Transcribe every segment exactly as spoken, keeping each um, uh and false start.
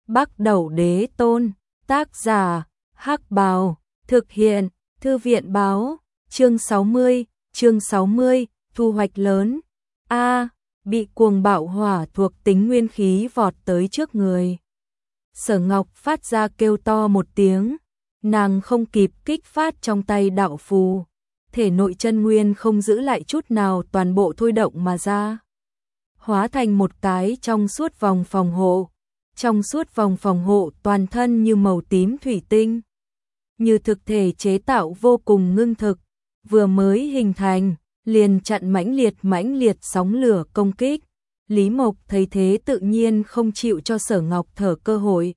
Bắc Đẩu Đế Tôn, tác giả, Hắc Bào, thực hiện, Thư viện báo, chương sáu mươi, chương sáu mươi, thu hoạch lớn. A, bị cuồng bạo hỏa thuộc tính nguyên khí vọt tới trước người. Sở Ngọc phát ra kêu to một tiếng, nàng không kịp kích phát trong tay đạo phù, thể nội chân nguyên không giữ lại chút nào toàn bộ thôi động mà ra. Hóa thành một cái trong suốt vòng phòng hộ, trong suốt vòng phòng hộ toàn thân như màu tím thủy tinh, như thực thể chế tạo vô cùng ngưng thực, vừa mới hình thành, liền chặn mãnh liệt mãnh liệt sóng lửa công kích. Lý Mộc thấy thế tự nhiên không chịu cho Sở Ngọc thở cơ hội.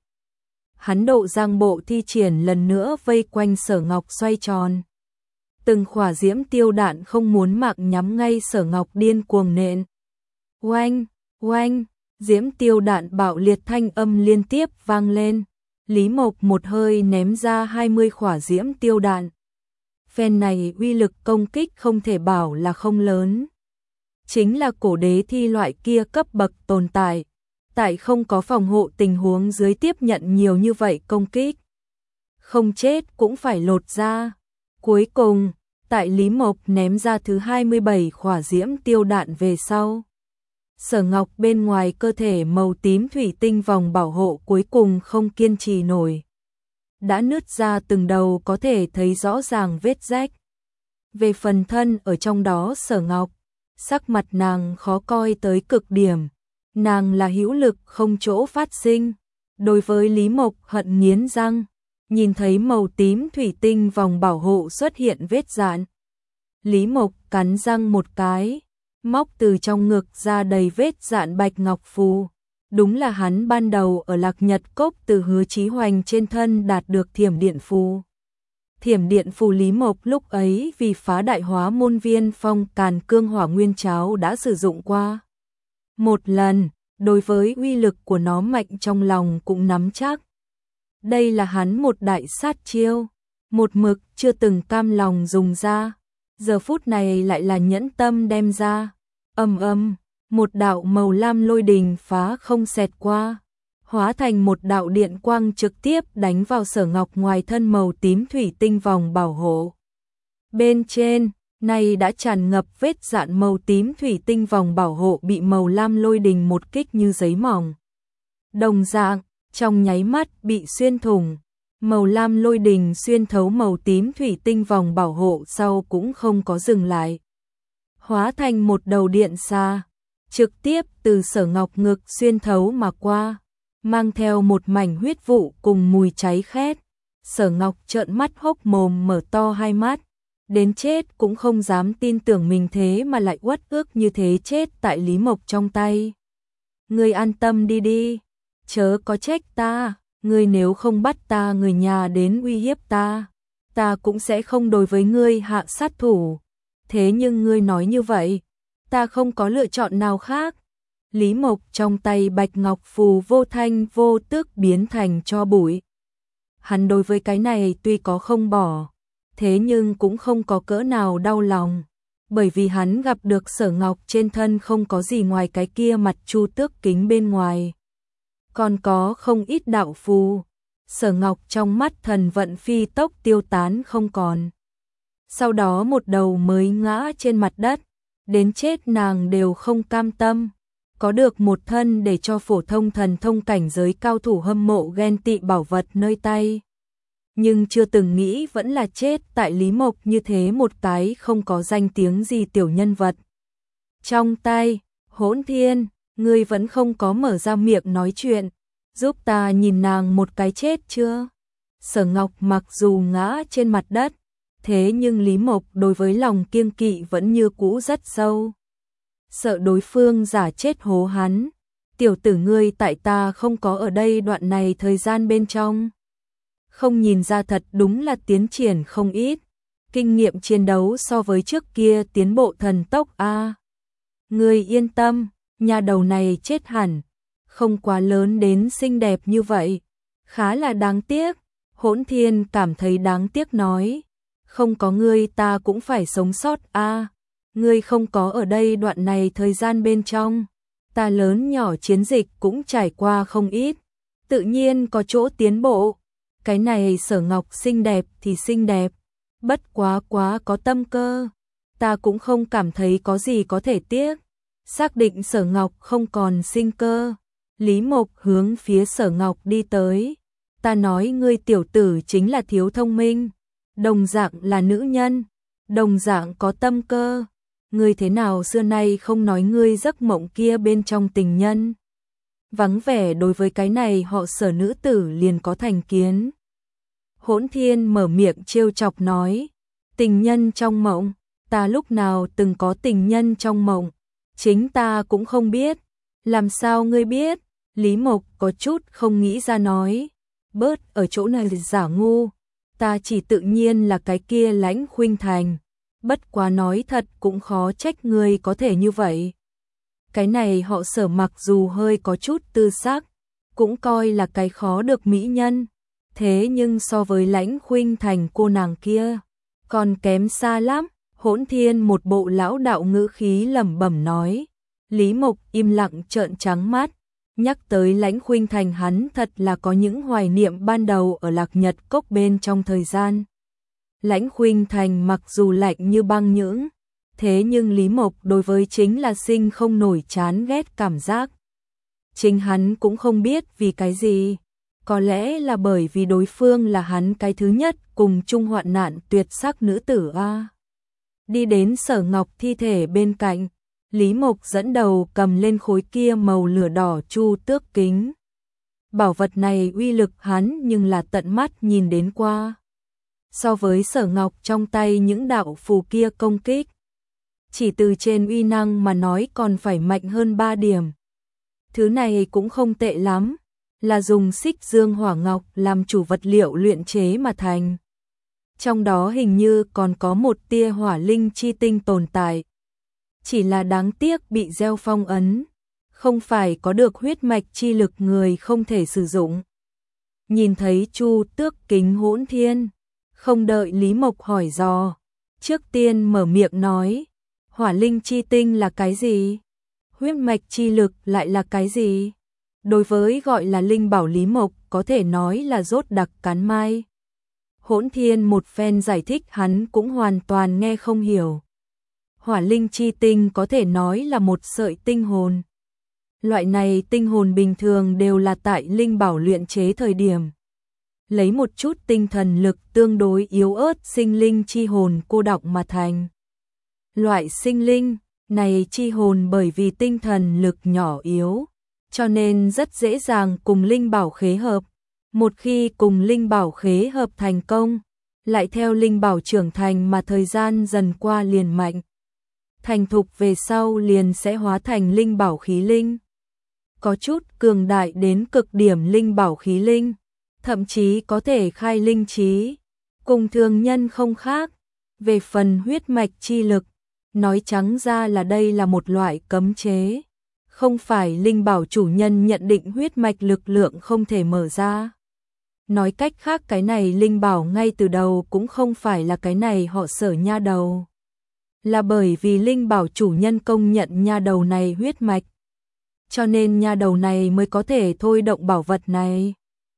Hắn độ giang bộ thi triển lần nữa vây quanh Sở Ngọc xoay tròn. Từng khỏa diễm tiêu đạn không muốn mạng nhắm ngay Sở Ngọc điên cuồng nện. Oanh, oanh, diễm tiêu đạn bạo liệt thanh âm liên tiếp vang lên. Lý Mộc một hơi ném ra hai mươi khỏa diễm tiêu đạn. Phen này uy lực công kích không thể bảo là không lớn. Chính là cổ đế thi loại kia cấp bậc tồn tại, tại không có phòng hộ tình huống dưới tiếp nhận nhiều như vậy công kích. Không chết cũng phải lột ra. Cuối cùng, tại Lý Mộc ném ra thứ hai mươi bảy khỏa diễm tiêu đạn về sau. Sở Ngọc bên ngoài cơ thể màu tím thủy tinh vòng bảo hộ cuối cùng không kiên trì nổi. Đã nứt ra từng đầu có thể thấy rõ ràng vết rách. Về phần thân ở trong đó Sở Ngọc, sắc mặt nàng khó coi tới cực điểm. Nàng là hữu lực không chỗ phát sinh. Đối với Lý Mộc hận nghiến răng, nhìn thấy màu tím thủy tinh vòng bảo hộ xuất hiện vết rạn. Lý Mộc cắn răng một cái, móc từ trong ngực ra đầy vết rạn bạch ngọc phù. Đúng là hắn ban đầu ở Lạc Nhật Cốc từ Hứa Chí Hoành trên thân đạt được thiểm điện phù. Thiểm điện phù Lý Mộc lúc ấy vì phá đại hóa môn viên phong càn cương hỏa nguyên cháo đã sử dụng qua một lần, đối với uy lực của nó mạnh trong lòng cũng nắm chắc. Đây là hắn một đại sát chiêu, một mực chưa từng cam lòng dùng ra, giờ phút này lại là nhẫn tâm đem ra. Ầm ầm, một đạo màu lam lôi đình phá không xẹt qua, hóa thành một đạo điện quang trực tiếp đánh vào Sở Ngọc ngoài thân màu tím thủy tinh vòng bảo hộ. Bên trên, này đã tràn ngập vết rạn màu tím thủy tinh vòng bảo hộ bị màu lam lôi đình một kích như giấy mỏng. Đồng dạng, trong nháy mắt bị xuyên thủng, màu lam lôi đình xuyên thấu màu tím thủy tinh vòng bảo hộ sau cũng không có dừng lại. Hóa thành một đầu điện xa, trực tiếp từ Sở Ngọc ngực xuyên thấu mà qua, mang theo một mảnh huyết vụ cùng mùi cháy khét. Sở Ngọc trợn mắt hốc mồm mở to hai mắt, đến chết cũng không dám tin tưởng mình thế mà lại uất ức như thế chết tại Lý Mộc trong tay. Ngươi an tâm đi đi, chớ có trách ta, ngươi nếu không bắt ta người nhà đến uy hiếp ta, ta cũng sẽ không đối với ngươi hạ sát thủ. Thế nhưng ngươi nói như vậy, ta không có lựa chọn nào khác. Lý Mộc trong tay bạch ngọc phù vô thanh vô tức biến thành tro bụi. Hắn đối với cái này tuy có không bỏ, thế nhưng cũng không có cỡ nào đau lòng, bởi vì hắn gặp được Sở Ngọc trên thân không có gì ngoài cái kia mặt chu tước kính bên ngoài. Còn có không ít đạo phù. Sở Ngọc trong mắt thần vận phi tốc tiêu tán không còn. Sau đó một đầu mới ngã trên mặt đất, đến chết nàng đều không cam tâm. Có được một thân để cho phổ thông thần thông cảnh giới cao thủ hâm mộ ghen tị bảo vật nơi tay. Nhưng chưa từng nghĩ vẫn là chết tại Lý Mộc như thế một cái không có danh tiếng gì tiểu nhân vật. Trong tay, Hỗn Thiên, ngươi vẫn không có mở ra miệng nói chuyện, giúp ta nhìn nàng một cái chết chưa? Sở Ngọc mặc dù ngã trên mặt đất, thế nhưng Lý Mộc đối với lòng kiêng kỵ vẫn như cũ rất sâu. Sợ đối phương giả chết hố hắn. Tiểu tử ngươi tại ta không có ở đây đoạn này thời gian bên trong. Không nhìn ra thật đúng là tiến triển không ít. Kinh nghiệm chiến đấu so với trước kia tiến bộ thần tốc a. Ngươi yên tâm, nhà đầu này chết hẳn. Không quá lớn đến xinh đẹp như vậy. Khá là đáng tiếc. Hỗn Thiên cảm thấy đáng tiếc nói. Không có ngươi ta cũng phải sống sót a. Ngươi không có ở đây đoạn này thời gian bên trong, ta lớn nhỏ chiến dịch cũng trải qua không ít, tự nhiên có chỗ tiến bộ. Cái này Sở Ngọc xinh đẹp thì xinh đẹp, bất quá quá có tâm cơ. Ta cũng không cảm thấy có gì có thể tiếc. Xác định Sở Ngọc không còn sinh cơ, Lý Mộc hướng phía Sở Ngọc đi tới. Ta nói ngươi tiểu tử chính là thiếu thông minh, đồng dạng là nữ nhân, đồng dạng có tâm cơ. Ngươi thế nào xưa nay không nói ngươi giấc mộng kia bên trong tình nhân? Vắng vẻ đối với cái này họ Sở nữ tử liền có thành kiến. Hỗn Thiên mở miệng trêu chọc nói, tình nhân trong mộng, ta lúc nào từng có tình nhân trong mộng, chính ta cũng không biết. Làm sao ngươi biết? Lý Mộc có chút không nghĩ ra nói, bớt ở chỗ này giả ngu, ta chỉ tự nhiên là cái kia Lãnh Khuynh Thành, bất quá nói thật cũng khó trách ngươi có thể như vậy. Cái này họ Sở mặc dù hơi có chút tư sắc, cũng coi là cái khó được mỹ nhân, thế nhưng so với Lãnh Khuynh Thành cô nàng kia, còn kém xa lắm. Hỗn Thiên một bộ lão đạo ngữ khí lẩm bẩm nói. Lý Mộc im lặng trợn trắng mắt, nhắc tới Lãnh Khuynh Thành hắn thật là có những hoài niệm ban đầu ở Lạc Nhật Cốc bên trong thời gian. Lãnh Khuynh Thành mặc dù lạnh như băng nhưỡng, thế nhưng Lý Mộc đối với chính là sinh không nổi chán ghét cảm giác. Chính hắn cũng không biết vì cái gì, có lẽ là bởi vì đối phương là hắn cái thứ nhất cùng chung hoạn nạn tuyệt sắc nữ tử a. Đi đến Sở Ngọc thi thể bên cạnh, Lý Mộc dẫn đầu cầm lên khối kia màu lửa đỏ chu tước kính. Bảo vật này uy lực hắn nhưng là tận mắt nhìn đến qua. So với Sở Ngọc trong tay những đạo phù kia công kích, chỉ từ trên uy năng mà nói còn phải mạnh hơn ba điểm. Thứ này cũng không tệ lắm, là dùng xích dương hỏa ngọc làm chủ vật liệu luyện chế mà thành. Trong đó hình như còn có một tia hỏa linh chi tinh tồn tại. Chỉ là đáng tiếc bị gieo phong ấn, không phải có được huyết mạch chi lực người không thể sử dụng. Nhìn thấy chu tước kính Hỗn Thiên, không đợi Lý Mộc hỏi dò, trước tiên mở miệng nói, hỏa linh chi tinh là cái gì? Huyết mạch chi lực lại là cái gì? Đối với gọi là linh bảo Lý Mộc có thể nói là rốt đặc cắn mai. Hỗn Thiên một phen giải thích hắn cũng hoàn toàn nghe không hiểu. Hỏa linh chi tinh có thể nói là một sợi tinh hồn. Loại này tinh hồn bình thường đều là tại linh bảo luyện chế thời điểm. Lấy một chút tinh thần lực tương đối yếu ớt sinh linh chi hồn cô đọng mà thành. Loại sinh linh này chi hồn bởi vì tinh thần lực nhỏ yếu, cho nên rất dễ dàng cùng linh bảo khế hợp. Một khi cùng linh bảo khế hợp thành công, lại theo linh bảo trưởng thành mà thời gian dần qua liền mạnh. Thành thục về sau liền sẽ hóa thành linh bảo khí linh. Có chút cường đại đến cực điểm linh bảo khí linh, thậm chí có thể khai linh trí, cùng thường nhân không khác. Về phần huyết mạch chi lực, nói trắng ra là đây là một loại cấm chế. Không phải linh bảo chủ nhân nhận định huyết mạch lực lượng không thể mở ra. Nói cách khác cái này linh bảo ngay từ đầu cũng không phải là cái này họ Sở nha đầu. Là bởi vì linh bảo chủ nhân công nhận nha đầu này huyết mạch, cho nên nha đầu này mới có thể thôi động bảo vật này.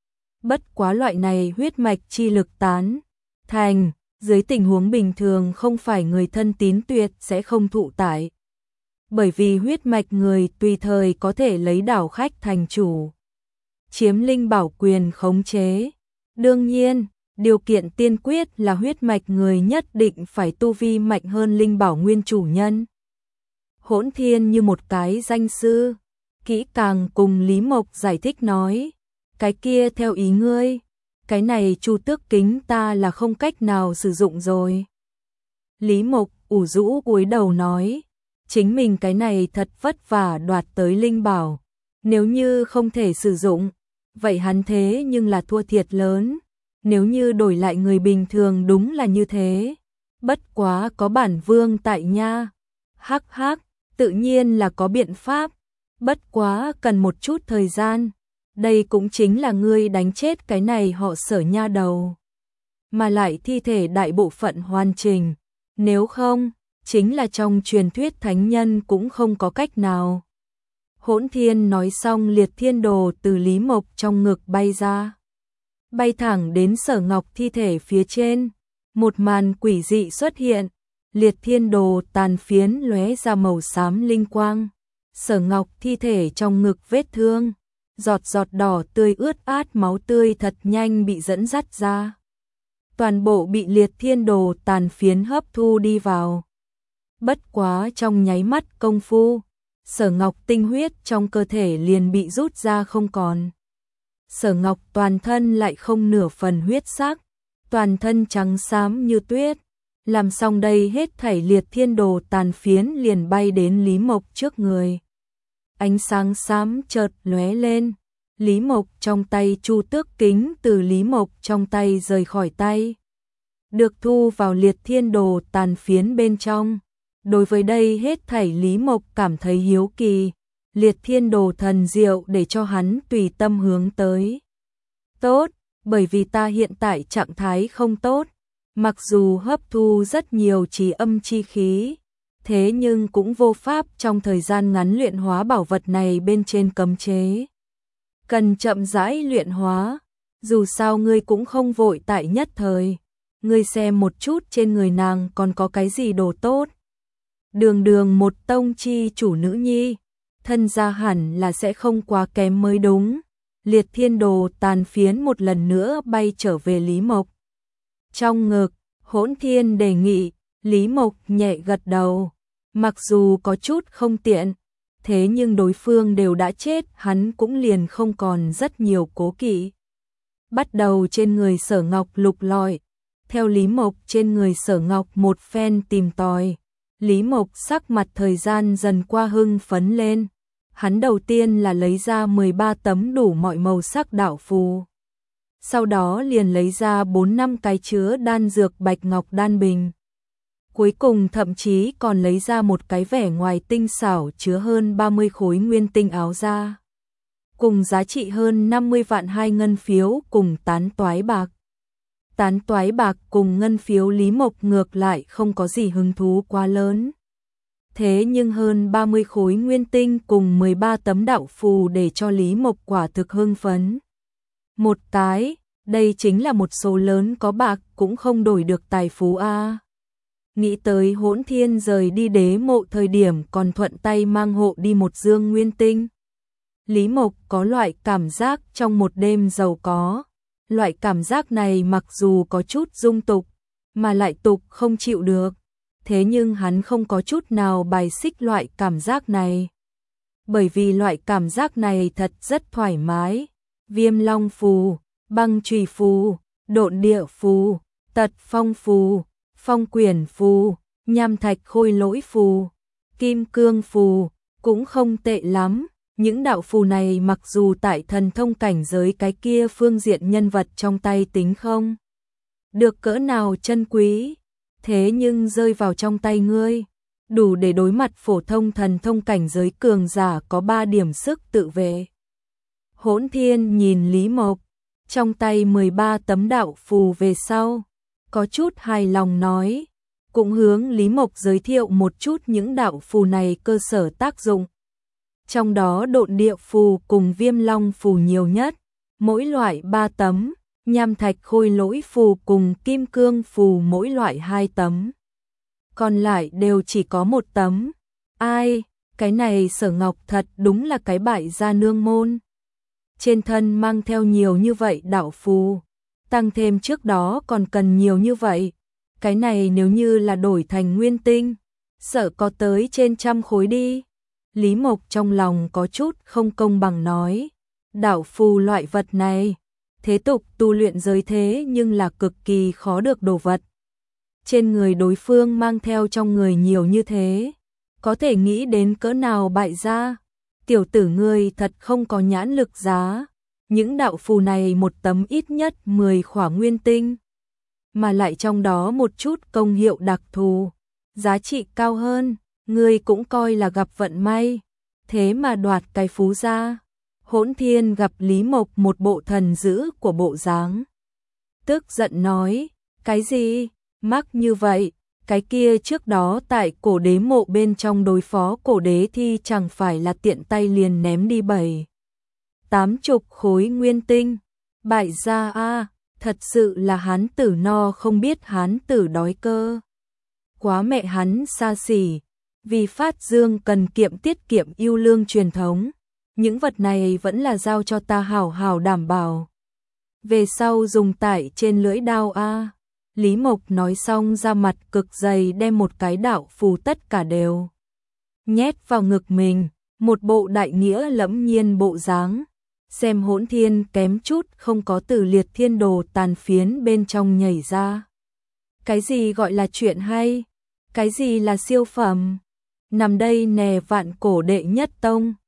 Bất quá loại này huyết mạch chi lực tán thành, dưới tình huống bình thường không phải người thân tín tuyệt sẽ không thụ tại. Bởi vì huyết mạch người tùy thời có thể lấy đảo khách thành chủ, chiếm linh bảo quyền khống chế. Đương nhiên, điều kiện tiên quyết là huyết mạch người nhất định phải tu vi mạnh hơn linh bảo nguyên chủ nhân. Hỗn Thiên như một cái danh sư, kỹ càng cùng Lý Mộc giải thích nói, cái kia theo ý ngươi, cái này chu tước kính ta là không cách nào sử dụng rồi. Lý Mộc ủ rũ cúi đầu nói, chính mình cái này thật vất vả đoạt tới linh bảo, nếu như không thể sử dụng, vậy hắn thế nhưng là thua thiệt lớn. Nếu như đổi lại người bình thường đúng là như thế. Bất quá có bản vương tại nha. Hắc hắc, tự nhiên là có biện pháp. Bất quá cần một chút thời gian. Đây cũng chính là ngươi đánh chết cái này họ Sở nha đầu. Mà lại thi thể đại bộ phận hoàn chỉnh. Nếu không, chính là trong truyền thuyết thánh nhân cũng không có cách nào. Hỗn Thiên nói xong, liệt thiên đồ từ Lý Mộc trong ngực bay ra, bay thẳng đến Sở Ngọc thi thể phía trên. Một màn quỷ dị xuất hiện, liệt thiên đồ tàn phiến lóe ra màu xám linh quang. Sở Ngọc thi thể trong ngực vết thương, giọt giọt đỏ tươi ướt át máu tươi thật nhanh bị dẫn dắt ra. Toàn bộ bị liệt thiên đồ tàn phiến hấp thu đi vào. Bất quá trong nháy mắt công phu, Sở Ngọc tinh huyết trong cơ thể liền bị rút ra không còn. Sở Ngọc toàn thân lại không nửa phần huyết sắc, toàn thân trắng xám như tuyết. Làm xong đây hết thảy, liệt thiên đồ tàn phiến liền bay đến Lý Mộc trước người. Ánh sáng xám chợt lóe lên, Lý Mộc trong tay chu tước kính từ Lý Mộc trong tay rời khỏi tay, được thu vào liệt thiên đồ tàn phiến bên trong. Đối với đây hết thảy Lý Mộc cảm thấy hiếu kỳ, liệt thiên đồ thần diệu để cho hắn tùy tâm hướng tới. Tốt, bởi vì ta hiện tại trạng thái không tốt, mặc dù hấp thu rất nhiều trì âm chi khí, thế nhưng cũng vô pháp trong thời gian ngắn luyện hóa bảo vật này bên trên cấm chế. Cần chậm rãi luyện hóa, dù sao ngươi cũng không vội tại nhất thời. Ngươi xem một chút trên người nàng còn có cái gì đồ tốt. Đường đường một tông chi chủ nữ nhi, thân gia hẳn là sẽ không quá kém mới đúng. Liệt thiên đồ tàn phiến một lần nữa bay trở về Lý Mộc. Trong ngực, Hỗn Thiên đề nghị, Lý Mộc nhẹ gật đầu. Mặc dù có chút không tiện, thế nhưng đối phương đều đã chết, hắn cũng liền không còn rất nhiều cố kỵ. Bắt đầu trên người Sở Ngọc lục lọi, theo Lý Mộc trên người Sở Ngọc một phen tìm tòi. Lý Mộc sắc mặt thời gian dần qua hưng phấn lên. Hắn đầu tiên là lấy ra mười ba tấm đủ mọi màu sắc đạo phù. Sau đó liền lấy ra bốn năm cái chứa đan dược bạch ngọc đan bình. Cuối cùng thậm chí còn lấy ra một cái vẻ ngoài tinh xảo chứa hơn ba mươi khối nguyên tinh áo da, cùng giá trị hơn năm mươi vạn hai ngân phiếu cùng tán toái bạc. Tán toái bạc cùng ngân phiếu Lý Mộc ngược lại không có gì hứng thú quá lớn. Thế nhưng hơn ba mươi khối nguyên tinh cùng mười ba tấm đạo phù để cho Lý Mộc quả thực hưng phấn. Một cái, đây chính là một số lớn, có bạc cũng không đổi được tài phú a. Nghĩ tới Hỗn Thiên rời đi đế mộ thời điểm còn thuận tay mang hộ đi một dương nguyên tinh. Lý Mộc có loại cảm giác trong một đêm giàu có. Loại cảm giác này mặc dù có chút dung tục, mà lại tục không chịu được. Thế nhưng hắn không có chút nào bài xích loại cảm giác này. Bởi vì loại cảm giác này thật rất thoải mái. Viêm long phù, băng chùy phù, độn địa phù, tật phong phù, phong quyển phù, nham thạch khôi lỗi phù, kim cương phù, cũng không tệ lắm. Những đạo phù này mặc dù tại thần thông cảnh giới cái kia phương diện nhân vật trong tay tính không được cỡ nào chân quý, thế nhưng rơi vào trong tay ngươi, đủ để đối mặt phổ thông thần thông cảnh giới cường giả có ba điểm sức tự vệ. Hỗn Thiên nhìn Lý Mộc, trong tay mười ba tấm đạo phù về sau, có chút hài lòng nói, cũng hướng Lý Mộc giới thiệu một chút những đạo phù này cơ sở tác dụng. Trong đó độn địa phù cùng viêm long phù nhiều nhất, mỗi loại ba tấm, nham thạch khôi lỗi phù cùng kim cương phù mỗi loại hai tấm. Còn lại đều chỉ có một tấm. Ai, cái này Sở Ngọc thật đúng là cái bại gia nương môn. Trên thân mang theo nhiều như vậy đạo phù, tăng thêm trước đó còn cần nhiều như vậy. Cái này nếu như là đổi thành nguyên tinh, sợ có tới trên trăm khối đi. Lý Mộc trong lòng có chút không công bằng nói, đạo phù loại vật này, thế tục tu luyện giới thế nhưng là cực kỳ khó được đồ vật. Trên người đối phương mang theo trong người nhiều như thế, có thể nghĩ đến cỡ nào bại gia. Tiểu tử ngươi thật không có nhãn lực giá, những đạo phù này một tấm ít nhất mười khỏa nguyên tinh, mà lại trong đó một chút công hiệu đặc thù, giá trị cao hơn. Ngươi cũng coi là gặp vận may, thế mà đoạt cái phú gia. Hỗn Thiên gặp Lý Mộc một bộ thần dữ của bộ dáng, tức giận nói, cái gì, mắc như vậy, cái kia trước đó tại cổ đế mộ bên trong đối phó cổ đế thì chẳng phải là tiện tay liền ném đi bảy. Tám chục khối nguyên tinh. Bại gia a, thật sự là hán tử no không biết hán tử đói cơ. Quá mẹ hắn xa xỉ, vì phát dương cần kiệm tiết kiệm yêu lương truyền thống, những vật này vẫn là giao cho ta hảo hảo đảm bảo. Về sau dùng tải trên lưỡi đao a. Lý Mộc nói xong ra mặt cực dày đem một cái đạo phù tất cả đều nhét vào ngực mình, một bộ đại nghĩa lẫm nhiên bộ dáng. Xem Hỗn Thiên kém chút không có từ liệt thiên đồ tàn phiến bên trong nhảy ra. Cái gì gọi là chuyện hay? Cái gì là siêu phẩm? Nằm đây nè vạn cổ đệ nhất tông.